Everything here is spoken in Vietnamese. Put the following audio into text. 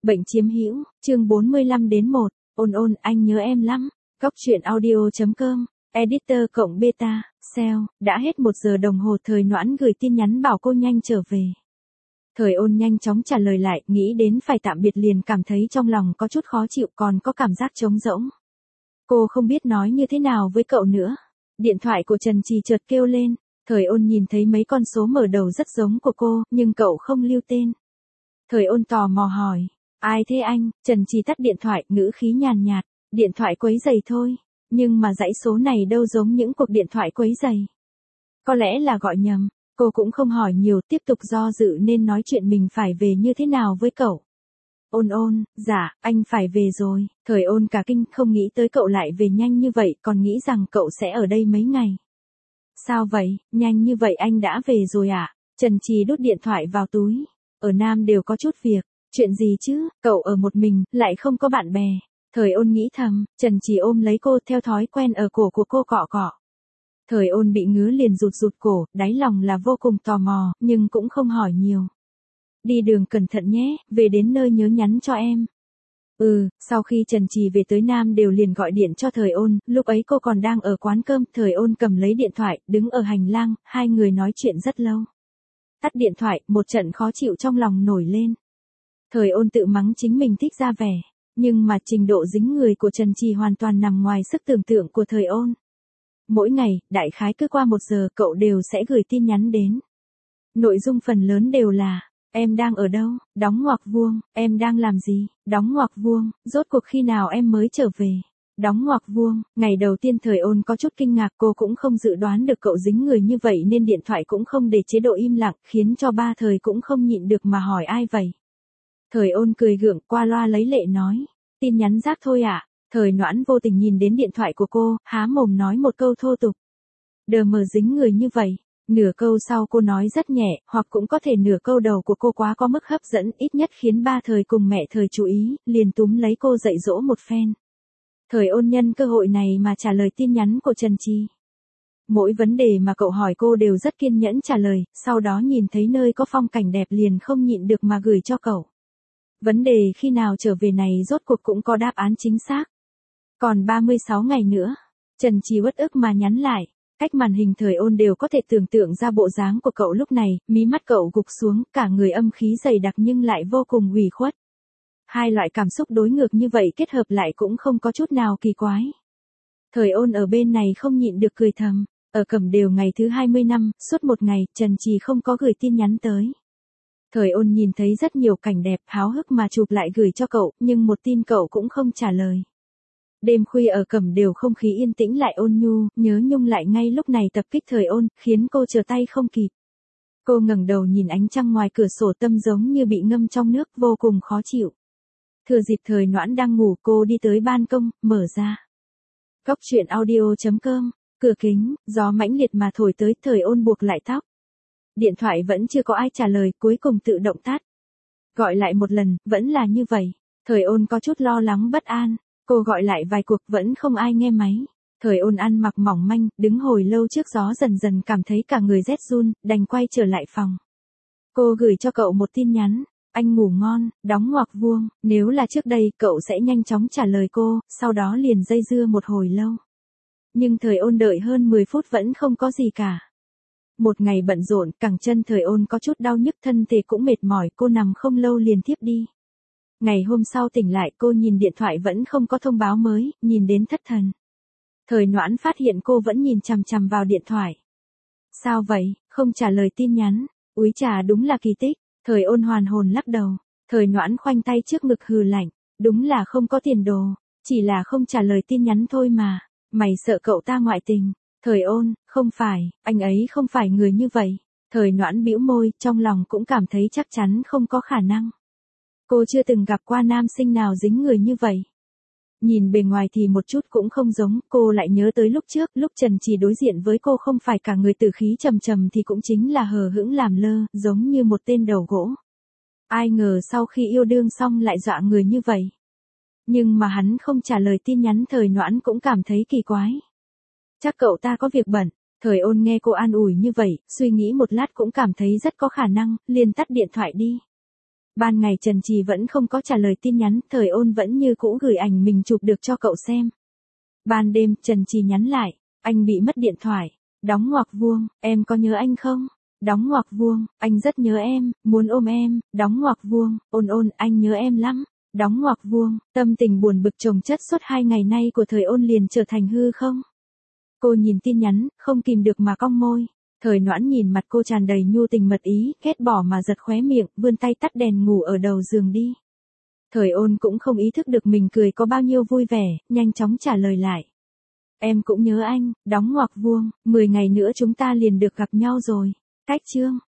Bệnh chiếm hữu, chương 45 đến 1, ôn ôn, anh nhớ em lắm. Góc truyện audio.com, editor cộng beta, sale, đã hết 1 giờ đồng hồ. Thời Noãn gửi tin nhắn bảo cô nhanh trở về. Thời ôn nhanh chóng trả lời lại, nghĩ đến phải tạm biệt liền cảm thấy trong lòng có chút khó chịu, còn có cảm giác trống rỗng. Cô không biết nói như thế nào với cậu nữa. Điện thoại của Trần Trì chợt kêu lên. Thời ôn nhìn thấy mấy con số mở đầu rất giống của cô, nhưng cậu không lưu tên. Thời ôn tò mò hỏi, ai thế anh? Trần Trì tắt điện thoại, ngữ khí nhàn nhạt, điện thoại quấy giày thôi, nhưng mà dãy số này đâu giống những cuộc điện thoại quấy giày. Có lẽ là gọi nhầm, cô cũng không hỏi nhiều, tiếp tục do dự nên nói chuyện mình phải về như thế nào với cậu. Ôn ôn, dạ, anh phải về rồi. Thời ôn cả kinh, không nghĩ tới cậu lại về nhanh như vậy, còn nghĩ rằng cậu sẽ ở đây mấy ngày. Sao vậy, nhanh như vậy anh đã về rồi ạ? Trần Trì đút điện thoại vào túi. Ở Nam đều có chút việc. Chuyện gì chứ, cậu ở một mình, lại không có bạn bè. Thời ôn nghĩ thầm, Trần Trì ôm lấy cô theo thói quen ở cổ của cô cọ cọ. Thời ôn bị ngứa liền rụt rụt cổ, đáy lòng là vô cùng tò mò, nhưng cũng không hỏi nhiều. Đi đường cẩn thận nhé, về đến nơi nhớ nhắn cho em. Sau khi Trần Trì về tới Nam đều liền gọi điện cho Thời ôn, lúc ấy cô còn đang ở quán cơm, Thời ôn cầm lấy điện thoại, đứng ở hành lang, hai người nói chuyện rất lâu. Tắt điện thoại, một trận khó chịu trong lòng nổi lên. Thời ôn tự mắng chính mình thích ra vẻ, nhưng mà trình độ dính người của Trần Trì hoàn toàn nằm ngoài sức tưởng tượng của Thời ôn. Mỗi ngày, đại khái cứ qua 1 giờ cậu đều sẽ gửi tin nhắn đến. Nội dung phần lớn đều là, em đang ở đâu, đóng ngoặc vuông, em đang làm gì, đóng ngoặc vuông, rốt cuộc khi nào em mới trở về, đóng ngoặc vuông. Ngày đầu tiên Thời ôn có chút kinh ngạc, cô cũng không dự đoán được cậu dính người như vậy nên điện thoại cũng không để chế độ im lặng, khiến cho ba Thời cũng không nhịn được mà hỏi ai vậy. Thời ôn cười gượng qua loa lấy lệ nói, tin nhắn rác thôi ạ. Thời Noãn vô tình nhìn đến điện thoại của cô, há mồm nói một câu thô tục. Đờ mờ dính người như vậy. Nửa câu sau cô nói rất nhẹ, hoặc cũng có thể nửa câu đầu của cô quá có mức hấp dẫn, ít nhất khiến ba Thời cùng mẹ Thời chú ý, liền túm lấy cô dạy dỗ một phen. Thời ôn nhân cơ hội này mà trả lời tin nhắn của Trần Trì. Mỗi vấn đề mà cậu hỏi cô đều rất kiên nhẫn trả lời, sau đó nhìn thấy nơi có phong cảnh đẹp liền không nhịn được mà gửi cho cậu. Vấn đề khi nào trở về này rốt cuộc cũng có đáp án chính xác. Còn 36 ngày nữa, Trần Trì uất ức mà nhắn lại. Cách màn hình Thời ôn đều có thể tưởng tượng ra bộ dáng của cậu lúc này, mí mắt cậu gục xuống, cả người âm khí dày đặc nhưng lại vô cùng ủy khuất. Hai loại cảm xúc đối ngược như vậy kết hợp lại cũng không có chút nào kỳ quái. Thời ôn ở bên này không nhịn được cười thầm, ở Cẩm Đều ngày thứ 20 năm, suốt một ngày, Trần Trì không có gửi tin nhắn tới. Thời ôn nhìn thấy rất nhiều cảnh đẹp, háo hức mà chụp lại gửi cho cậu, nhưng một tin cậu cũng không trả lời. Đêm khuya ở Cẩm Đều không khí yên tĩnh lại ôn nhu, nhớ nhung lại ngay lúc này tập kích Thời ôn, khiến cô trở tay không kịp. Cô ngẩng đầu nhìn ánh trăng ngoài cửa sổ, tâm giống như bị ngâm trong nước, vô cùng khó chịu. Thừa dịp Thời Noãn đang ngủ, cô đi tới ban công, mở ra. Góc truyện audio.com, cửa kính, gió mãnh liệt mà thổi tới, Thời ôn buộc lại tóc. Điện thoại vẫn chưa có ai trả lời, cuối cùng tự động tắt. Gọi lại một lần, vẫn là như vậy. Thời ôn có chút lo lắng bất an. Cô gọi lại vài cuộc vẫn không ai nghe máy. Thời ôn ăn mặc mỏng manh, đứng hồi lâu trước gió dần dần cảm thấy cả người rét run, đành quay trở lại phòng. Cô gửi cho cậu một tin nhắn, anh ngủ ngon, đóng ngoặc vuông. Nếu là trước đây cậu sẽ nhanh chóng trả lời cô, sau đó liền dây dưa một hồi lâu. Nhưng Thời ôn đợi hơn 10 phút vẫn không có gì cả. Một ngày bận rộn, cẳng chân Thời ôn có chút đau nhức, thân thể cũng mệt mỏi, cô nằm không lâu liền thiếp đi. Ngày hôm sau tỉnh lại, cô nhìn điện thoại vẫn không có thông báo mới, nhìn đến thất thần. Thời Noãn phát hiện cô vẫn nhìn chằm chằm vào điện thoại. Sao vậy, không trả lời tin nhắn? Úi chà, đúng là kỳ tích. Thời ôn hoàn hồn lắc đầu. Thời Noãn khoanh tay trước ngực hừ lạnh. Đúng là không có tiền đồ. Chỉ là không trả lời tin nhắn thôi mà. Mày sợ cậu ta ngoại tình. Thời ôn, không phải, anh ấy không phải người như vậy. Thời Noãn bĩu môi, trong lòng cũng cảm thấy chắc chắn không có khả năng. Cô chưa từng gặp qua nam sinh nào dính người như vậy. Nhìn bề ngoài thì một chút cũng không giống, cô lại nhớ tới lúc trước, lúc Trần Trì đối diện với cô không phải cả người tử khí trầm trầm thì cũng chính là hờ hững làm lơ, giống như một tên đầu gỗ. Ai ngờ sau khi yêu đương xong lại dọa người như vậy. Nhưng mà hắn không trả lời tin nhắn, Thời Noãn cũng cảm thấy kỳ quái. Chắc cậu ta có việc bận. Thời ôn nghe cô an ủi như vậy, suy nghĩ một lát cũng cảm thấy rất có khả năng, liền tắt điện thoại đi. Ban ngày Trần Trì vẫn không có trả lời tin nhắn, Thời Ôn vẫn như cũ gửi ảnh mình chụp được cho cậu xem. Ban đêm Trần Trì nhắn lại, anh bị mất điện thoại. Đóng ngoặc vuông, em có nhớ anh không? Đóng ngoặc vuông, anh rất nhớ em, muốn ôm em. Đóng ngoặc vuông, Ôn Ôn anh nhớ em lắm. Đóng ngoặc vuông, tâm tình buồn bực chồng chất suốt 2 ngày nay của Thời Ôn liền trở thành hư không? Cô nhìn tin nhắn, không kìm được mà cong môi. Thời Noãn nhìn mặt cô tràn đầy nhu tình mật ý, ghét bỏ mà giật khóe miệng, vươn tay tắt đèn ngủ ở đầu giường đi. Thời Ôn cũng không ý thức được mình cười có bao nhiêu vui vẻ, nhanh chóng trả lời lại. Em cũng nhớ anh, đóng ngoặc vuông, 10 ngày nữa chúng ta liền được gặp nhau rồi. Cách chương.